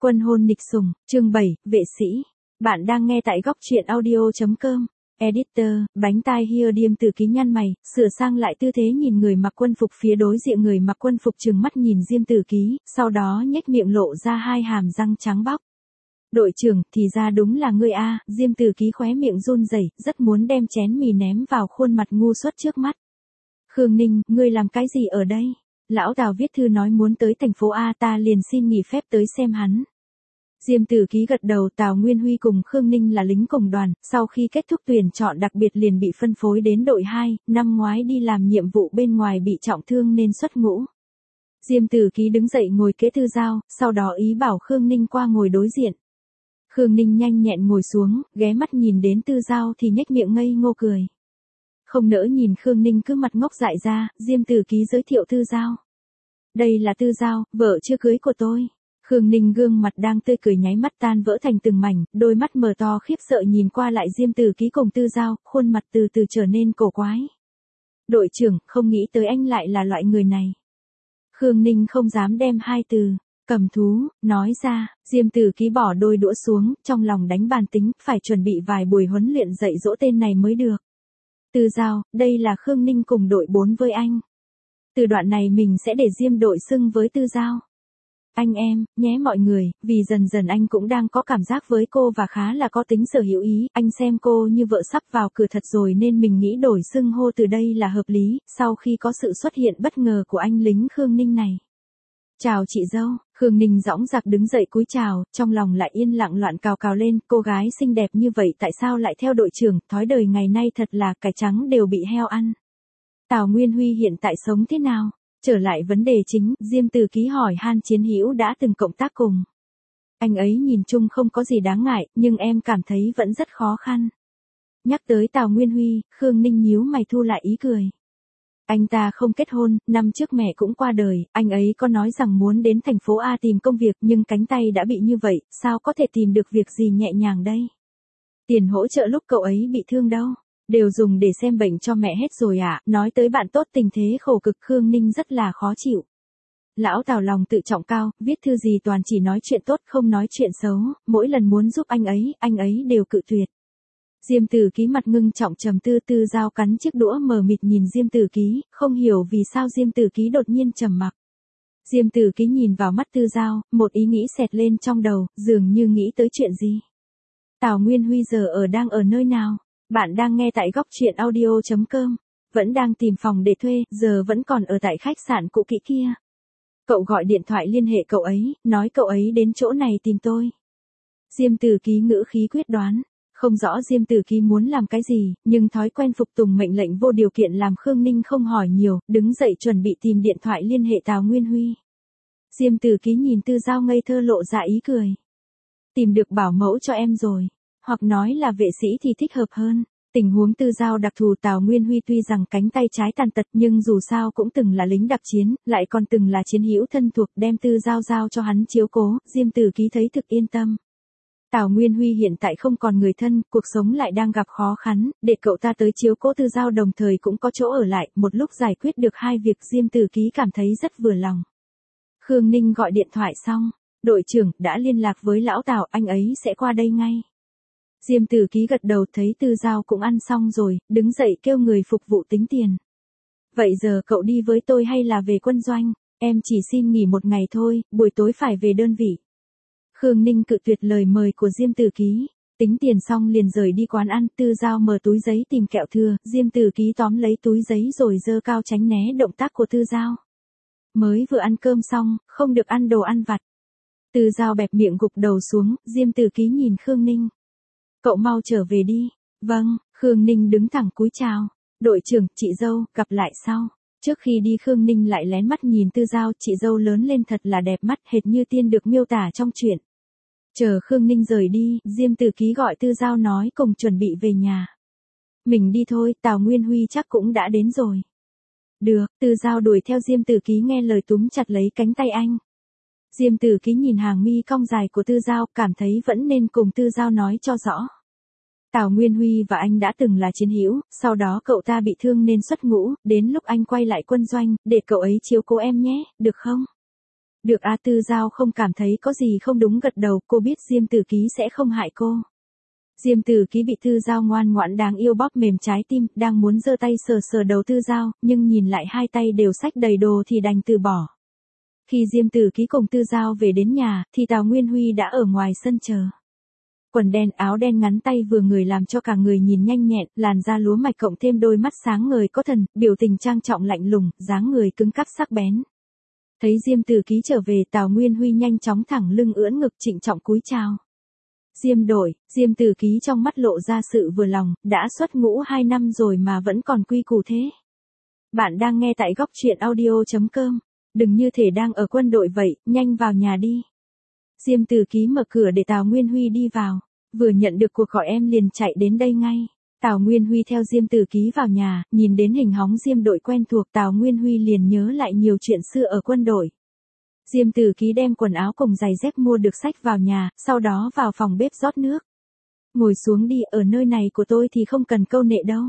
Quân hôn nịch sủng, chương 7, vệ sĩ. Bạn đang nghe tại góc truyện audio.com. Editor, bánh tai Here Điềm Tử Ký nhăn mày, sửa sang lại tư thế nhìn người mặc quân phục phía đối diện. Người mặc quân phục trừng mắt nhìn Diêm Tử Ký, sau đó nhếch miệng lộ ra hai hàm răng trắng bóc. Đội trưởng, thì ra đúng là ngươi a. Diêm Tử Ký khóe miệng run rẩy, rất muốn đem chén mì ném vào khuôn mặt ngu xuất trước mắt. Khương Ninh, ngươi làm cái gì ở đây? Lão Tào viết thư nói muốn tới thành phố A, ta liền xin nghỉ phép tới xem hắn. Diêm Tử Ký gật đầu. Tào Nguyên Huy cùng Khương Ninh là lính cùng đoàn, sau khi kết thúc tuyển chọn đặc biệt liền bị phân phối đến đội 2, năm ngoái đi làm nhiệm vụ bên ngoài bị trọng thương nên xuất ngũ. Diêm Tử Ký đứng dậy ngồi kế Tư Giao, sau đó ý bảo Khương Ninh qua ngồi đối diện. Khương Ninh nhanh nhẹn ngồi xuống, ghé mắt nhìn đến Tư Giao thì nhếch miệng ngây ngô cười. Không nỡ nhìn Khương Ninh cứ mặt ngốc dại ra, Diêm Tử Ký giới thiệu Tư Giao. Đây là Tư Giao, vợ chưa cưới của tôi. Khương Ninh gương mặt đang tươi cười nháy mắt tan vỡ thành từng mảnh, đôi mắt mở to khiếp sợ nhìn qua lại Diêm Tử Ký cùng Tư Giao, khuôn mặt từ từ trở nên cổ quái. Đội trưởng, không nghĩ tới anh lại là loại người này. Khương Ninh không dám đem hai từ cầm thú nói ra. Diêm Tử Ký bỏ đôi đũa xuống, trong lòng đánh bàn tính, phải chuẩn bị vài buổi huấn luyện dạy dỗ tên này mới được. Tư Giao, đây là Khương Ninh cùng đội 4 với anh. Từ đoạn này mình sẽ để Diêm đội xưng với Tư Giao. Anh em, nhé mọi người, vì dần dần anh cũng đang có cảm giác với cô và khá là có tính sở hữu ý, anh xem cô như vợ sắp vào cửa thật rồi nên mình nghĩ đổi xưng hô từ đây là hợp lý, sau khi có sự xuất hiện bất ngờ của anh lính Khương Ninh này. Chào chị dâu. Khương Ninh dõng dạc đứng dậy cúi chào, trong lòng lại yên lặng loạn cào cào lên, cô gái xinh đẹp như vậy tại sao lại theo đội trưởng, thói đời ngày nay thật là cải trắng đều bị heo ăn. Tào Nguyên Huy hiện tại sống thế nào? Trở lại vấn đề chính, Diêm Tử Ký hỏi han chiến hữu đã từng cộng tác cùng. Anh ấy nhìn chung không có gì đáng ngại, nhưng em cảm thấy vẫn rất khó khăn. Nhắc tới Tào Nguyên Huy, Khương Ninh nhíu mày thu lại ý cười. Anh ta không kết hôn, năm trước mẹ cũng qua đời, anh ấy có nói rằng muốn đến thành phố A tìm công việc nhưng cánh tay đã bị như vậy, sao có thể tìm được việc gì nhẹ nhàng đây? Tiền hỗ trợ lúc cậu ấy bị thương đâu? Đều dùng để xem bệnh cho mẹ hết rồi ạ. Nói tới bạn tốt tình thế khổ cực, Khương Ninh rất là khó chịu. Lão Tào lòng tự trọng cao, viết thư gì toàn chỉ nói chuyện tốt không nói chuyện xấu, mỗi lần muốn giúp anh ấy đều cự tuyệt. Diêm Tử Ký mặt ngưng trọng trầm tư. Tư Giao cắn chiếc đũa mờ mịt nhìn Diêm Tử Ký, không hiểu vì sao Diêm Tử Ký đột nhiên trầm mặc. Diêm Tử Ký nhìn vào mắt Tư Giao, một ý nghĩ xẹt lên trong đầu, dường như nghĩ tới chuyện gì. Tào Nguyên Huy giờ đang ở nơi nào? Bạn đang nghe tại góc truyện audio.com. Vẫn đang tìm phòng để thuê, giờ vẫn còn ở tại khách sạn cũ kỹ kia. Cậu gọi điện thoại liên hệ cậu ấy, nói cậu ấy đến chỗ này tìm tôi. Diêm Tử Ký ngữ khí quyết đoán. Không rõ Diêm Tử Ký muốn làm cái gì, nhưng thói quen phục tùng mệnh lệnh vô điều kiện làm Khương Ninh không hỏi nhiều, đứng dậy chuẩn bị tìm điện thoại liên hệ Tào Nguyên Huy. Diêm Tử Ký nhìn Tư Giao ngây thơ lộ ra ý cười. Tìm được bảo mẫu cho em rồi. Hoặc nói là vệ sĩ thì thích hợp hơn. Tình huống Tư Giao đặc thù. Tào Nguyên Huy tuy rằng cánh tay trái tàn tật nhưng dù sao cũng từng là lính đặc chiến, lại còn từng là chiến hữu thân thuộc, đem Tư Giao giao cho hắn chiếu cố, Diêm Tử Ký thấy thực yên tâm. Tào Nguyên Huy hiện tại không còn người thân, cuộc sống lại đang gặp khó khăn, để cậu ta tới chiếu cố Tư Giao đồng thời cũng có chỗ ở lại, một lúc giải quyết được hai việc Diêm Tử Ký cảm thấy rất vừa lòng. Khương Ninh gọi điện thoại xong, đội trưởng đã liên lạc với lão Tào, anh ấy sẽ qua đây ngay. Diêm Tử Ký gật đầu, thấy Tư Giao cũng ăn xong rồi, đứng dậy kêu người phục vụ tính tiền. Vậy giờ cậu đi với tôi hay là về quân doanh? Em chỉ xin nghỉ một ngày thôi, buổi tối phải về đơn vị. Khương Ninh cự tuyệt lời mời của Diêm Tử Ký, tính tiền xong liền rời đi quán ăn. Tư Giao mở túi giấy tìm kẹo thừa, Diêm Tử Ký tóm lấy túi giấy rồi giơ cao tránh né động tác của Tư Giao. Mới vừa ăn cơm xong, không được ăn đồ ăn vặt. Tư Giao bẹp miệng gục đầu xuống, Diêm Tử Ký nhìn Khương Ninh. Cậu mau trở về đi. Vâng. Khương Ninh đứng thẳng cúi chào. Đội trưởng, chị dâu, gặp lại sau. Trước khi đi Khương Ninh lại lén mắt nhìn Tư Giao, chị dâu lớn lên thật là đẹp mắt, hệt như tiên được miêu tả trong truyện. Chờ Khương Ninh rời đi, Diêm Tử Ký gọi Tư Giao nói cùng chuẩn bị về nhà. Mình đi thôi, Tào Nguyên Huy chắc cũng đã đến rồi. Được. Tư Giao đuổi theo Diêm Tử Ký nghe lời túm chặt lấy cánh tay anh. Diêm Tử Ký nhìn hàng mi cong dài của Tư Giao, cảm thấy vẫn nên cùng Tư Giao nói cho rõ. Tào Nguyên Huy và anh đã từng là chiến hữu, sau đó cậu ta bị thương nên xuất ngũ, đến lúc anh quay lại quân doanh, để cậu ấy chiếu cố em nhé, được không? Được A Tư Giao không cảm thấy có gì không đúng gật đầu, cô biết Diêm Tử Ký sẽ không hại cô. Diêm Tử Ký bị Tư Giao ngoan ngoãn đáng yêu bóp mềm trái tim, đang muốn giơ tay sờ sờ đầu Tư Giao, nhưng nhìn lại hai tay đều xách đầy đồ thì đành từ bỏ. Khi Diêm Tử Ký cùng Tư Giao về đến nhà, thì Tào Nguyên Huy đã ở ngoài sân chờ. Quần đen áo đen ngắn tay vừa người làm cho cả người nhìn nhanh nhẹn, làn da lúa mạch cộng thêm đôi mắt sáng ngời có thần, biểu tình trang trọng lạnh lùng, dáng người cứng cáp sắc bén. Thấy Diêm Tử Ký trở về, Tào Nguyên Huy nhanh chóng thẳng lưng ưỡn ngực trịnh trọng cúi chào. Diêm đội, Diêm Tử Ký trong mắt lộ ra sự vừa lòng, đã xuất ngũ 2 năm rồi mà vẫn còn quy củ thế. Bạn đang nghe tại góc truyện audio.com. Đừng như thể đang ở quân đội vậy, nhanh vào nhà đi. Diêm Tử Ký mở cửa để Tào Nguyên Huy đi vào. Vừa nhận được cuộc gọi em liền chạy đến đây ngay. Tào Nguyên Huy theo Diêm Tử Ký vào nhà, nhìn đến hình hóng Diêm đội quen thuộc, Tào Nguyên Huy liền nhớ lại nhiều chuyện xưa ở quân đội. Diêm Tử Ký đem quần áo cùng giày dép mua được xách vào nhà, sau đó vào phòng bếp rót nước. Ngồi xuống đi, ở nơi này của tôi thì không cần câu nệ đâu.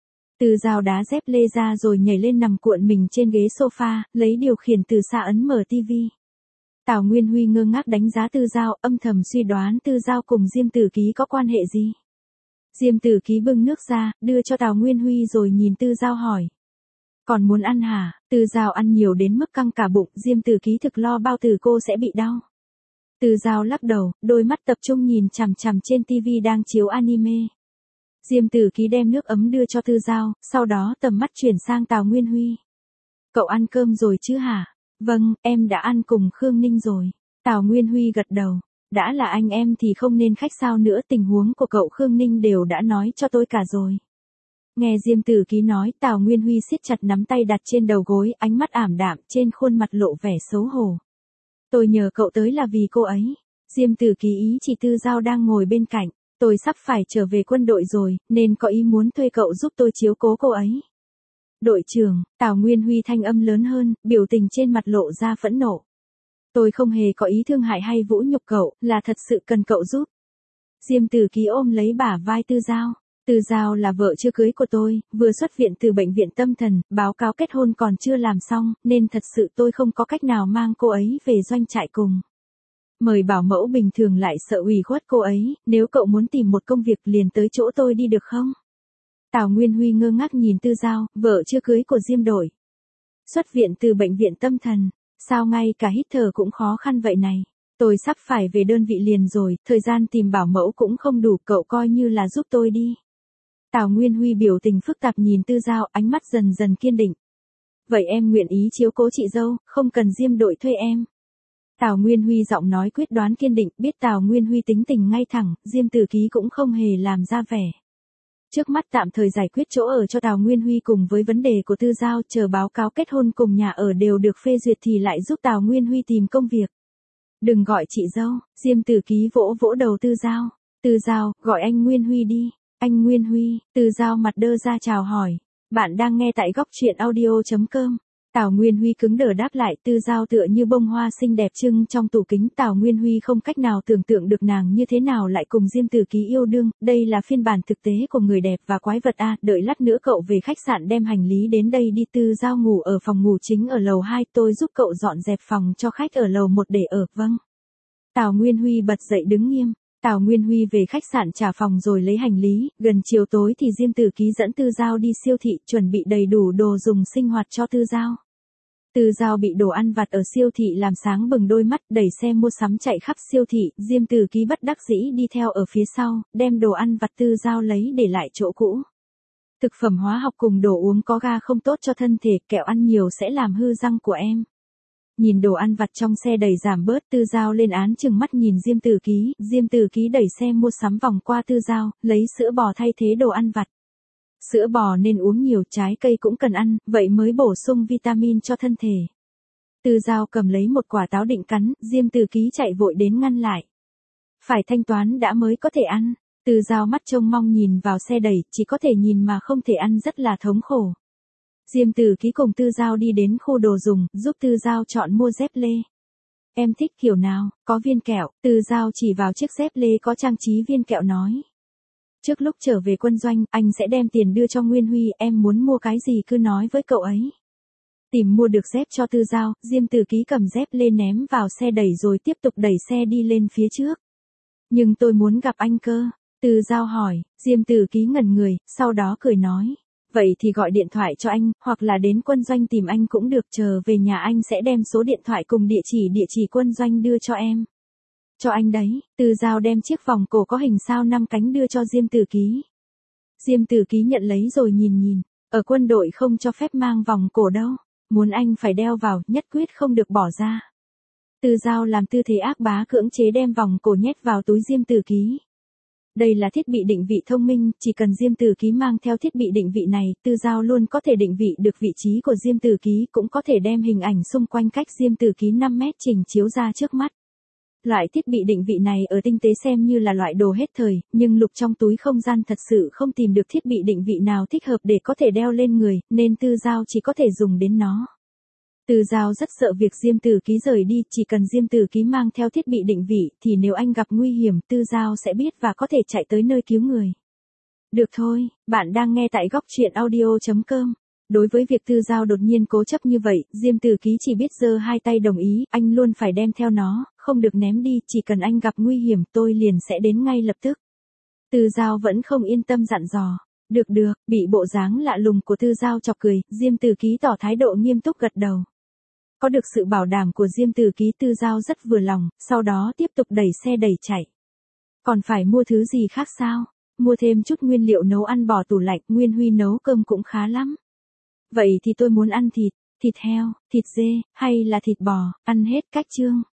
Tư Giao đá dép lê ra rồi nhảy lên nằm cuộn mình trên ghế sofa, lấy điều khiển từ xa ấn mở tivi. Tào Nguyên Huy ngơ ngác đánh giá Tư Giao, âm thầm suy đoán Tư Giao cùng Diêm Tử Ký có quan hệ gì. Diêm Tử Ký bưng nước ra, đưa cho Tào Nguyên Huy rồi nhìn Tư Giao hỏi. Còn muốn ăn hả? Tư Giao ăn nhiều đến mức căng cả bụng, Diêm Tử Ký thực lo bao tử cô sẽ bị đau. Tư Giao lắc đầu, đôi mắt tập trung nhìn chằm chằm trên tivi đang chiếu anime. Diêm Tử Ký đem nước ấm đưa cho Tư Giao, sau đó tầm mắt chuyển sang Tào Nguyên Huy. Cậu ăn cơm rồi chứ hả? Vâng, em đã ăn cùng Khương Ninh rồi. Tào Nguyên Huy gật đầu. Đã là anh em thì không nên khách sáo nữa, tình huống của cậu Khương Ninh đều đã nói cho tôi cả rồi. Nghe Diêm Tử Ký nói, Tào Nguyên Huy siết chặt nắm tay đặt trên đầu gối, ánh mắt ảm đạm, trên khuôn mặt lộ vẻ xấu hổ. Tôi nhờ cậu tới là vì cô ấy. Diêm Tử Ký ý chỉ Tư Giao đang ngồi bên cạnh. Tôi sắp phải trở về quân đội rồi, nên có ý muốn thuê cậu giúp tôi chiếu cố cô ấy. Đội trưởng, Tào Nguyên Huy thanh âm lớn hơn, biểu tình trên mặt lộ ra phẫn nộ. Tôi không hề có ý thương hại hay vũ nhục cậu, là thật sự cần cậu giúp. Diêm Tử Ký ôm lấy bả vai Tư Giao. Tư Giao là vợ chưa cưới của tôi, vừa xuất viện từ bệnh viện tâm thần, báo cáo kết hôn còn chưa làm xong, nên thật sự tôi không có cách nào mang cô ấy về doanh trại cùng. Mời bảo mẫu bình thường lại sợ ủy khuất cô ấy, nếu cậu muốn tìm một công việc liền tới chỗ tôi đi được không? Tào Nguyên Huy ngơ ngác nhìn Tư Giao, vợ chưa cưới của Diêm đội. Xuất viện từ bệnh viện tâm thần, sao ngay cả hít thở cũng khó khăn vậy này? Tôi sắp phải về đơn vị liền rồi, thời gian tìm bảo mẫu cũng không đủ, cậu coi như là giúp tôi đi. Tào Nguyên Huy biểu tình phức tạp nhìn Tư Giao, ánh mắt dần dần kiên định. Vậy em nguyện ý chiếu cố chị dâu, không cần Diêm đội thuê em. Tào Nguyên Huy giọng nói quyết đoán kiên định, biết Tào Nguyên Huy tính tình ngay thẳng, Diêm Tử Ký cũng không hề làm ra vẻ. Trước mắt tạm thời giải quyết chỗ ở cho Tào Nguyên Huy cùng với vấn đề của Tư Giao, chờ báo cáo kết hôn cùng nhà ở đều được phê duyệt thì lại giúp Tào Nguyên Huy tìm công việc. Đừng gọi chị dâu, Diêm Tử Ký vỗ vỗ đầu Tư Giao. Tư Giao, gọi anh Nguyên Huy đi. Anh Nguyên Huy, Tư Giao mặt đơ ra chào hỏi. Bạn đang nghe tại góc truyện audio.com. Tào Nguyên Huy cứng đờ đáp lại, Tư Giao tựa như bông hoa xinh đẹp trưng trong tủ kính. Tào Nguyên Huy không cách nào tưởng tượng được nàng như thế nào lại cùng Diêm Tử Ký yêu đương, đây là phiên bản thực tế của người đẹp và quái vật a. Đợi lát nữa cậu về khách sạn đem hành lý đến đây đi. Tư Giao ngủ ở phòng ngủ chính ở lầu 2, tôi giúp cậu dọn dẹp phòng cho khách ở lầu 1 để ở. Vâng. Tào Nguyên Huy bật dậy đứng nghiêm. Tào Nguyên Huy về khách sạn trả phòng rồi lấy hành lý, gần chiều tối thì Diêm Tử Ký dẫn Tư Giao đi siêu thị, chuẩn bị đầy đủ đồ dùng sinh hoạt cho Tư Giao. Tư Giao bị đồ ăn vặt ở siêu thị làm sáng bừng đôi mắt, đẩy xe mua sắm chạy khắp siêu thị, Diêm Tử Ký bất đắc dĩ đi theo ở phía sau, đem đồ ăn vặt Tư Giao lấy để lại chỗ cũ. Thực phẩm hóa học cùng đồ uống có ga không tốt cho thân thể, kẹo ăn nhiều sẽ làm hư răng của em. Nhìn đồ ăn vặt trong xe đầy giảm bớt, Tư Giao lên án chừng mắt nhìn Diêm Tử Ký, Diêm Tử Ký đẩy xe mua sắm vòng qua Tư Giao, lấy sữa bò thay thế đồ ăn vặt. Sữa bò nên uống nhiều, trái cây cũng cần ăn, vậy mới bổ sung vitamin cho thân thể. Tư Giao cầm lấy một quả táo định cắn, Diêm Tử Ký chạy vội đến ngăn lại. Phải thanh toán đã mới có thể ăn. Tư Giao mắt trông mong nhìn vào xe đẩy, chỉ có thể nhìn mà không thể ăn, rất là thống khổ. Diêm Tử Ký cùng Tư Giao đi đến khu đồ dùng, giúp Tư Giao chọn mua dép lê. Em thích kiểu nào, có viên kẹo, Tư Giao chỉ vào chiếc dép lê có trang trí viên kẹo nói. Trước lúc trở về quân doanh, anh sẽ đem tiền đưa cho Nguyên Huy, em muốn mua cái gì cứ nói với cậu ấy. tìm mua được dép cho Tư Giao, Diêm Tử Ký cầm dép lên ném vào xe đẩy rồi tiếp tục đẩy xe đi lên phía trước. Nhưng tôi muốn gặp anh cơ. Tư Giao hỏi, Diêm Tử Ký ngẩn người, sau đó cười nói. Vậy thì gọi điện thoại cho anh, hoặc là đến quân doanh tìm anh cũng được, chờ về nhà anh sẽ đem số điện thoại cùng địa chỉ quân doanh đưa cho em. Cho anh đấy. Tư Giao đem chiếc vòng cổ có hình sao 5 cánh đưa cho Diêm Tử Ký. Diêm Tử Ký nhận lấy rồi nhìn. Ở quân đội không cho phép mang vòng cổ đâu. Muốn anh phải đeo vào, nhất quyết không được bỏ ra. Tư Giao làm tư thế ác bá cưỡng chế đem vòng cổ nhét vào túi Diêm Tử Ký. Đây là thiết bị định vị thông minh, chỉ cần Diêm Tử Ký mang theo thiết bị định vị này, Tư Giao luôn có thể định vị được vị trí của Diêm Tử Ký, cũng có thể đem hình ảnh xung quanh cách Diêm Tử Ký 5 mét trình chiếu ra trước mắt. Loại thiết bị định vị này ở tinh tế xem như là loại đồ hết thời, nhưng Lục trong túi không gian thật sự không tìm được thiết bị định vị nào thích hợp để có thể đeo lên người, nên Tư Giao chỉ có thể dùng đến nó. Tư Giao rất sợ việc Diêm Tử Ký rời đi, chỉ cần Diêm Tử Ký mang theo thiết bị định vị, thì nếu anh gặp nguy hiểm, Tư Giao sẽ biết và có thể chạy tới nơi cứu người. Được thôi, bạn đang nghe tại góc truyện audio.com. Đối với việc Tư Giao đột nhiên cố chấp như vậy, Diêm Tử Ký chỉ biết giơ hai tay đồng ý, anh luôn phải đem theo nó, không được ném đi, chỉ cần anh gặp nguy hiểm tôi liền sẽ đến ngay lập tức. Tư Giao vẫn không yên tâm dặn dò. Được, bị bộ dáng lạ lùng của Tư Giao chọc cười, Diêm Tử Ký tỏ thái độ nghiêm túc gật đầu. Có được sự bảo đảm của Diêm Tử Ký, Tư Giao rất vừa lòng, sau đó tiếp tục đẩy xe đẩy chạy. Còn phải mua thứ gì khác sao? Mua thêm chút nguyên liệu nấu ăn bỏ tủ lạnh, Nguyên Huy nấu cơm cũng khá lắm. Vậy thì tôi muốn ăn thịt heo, thịt dê, hay là thịt bò, ăn hết cách chương.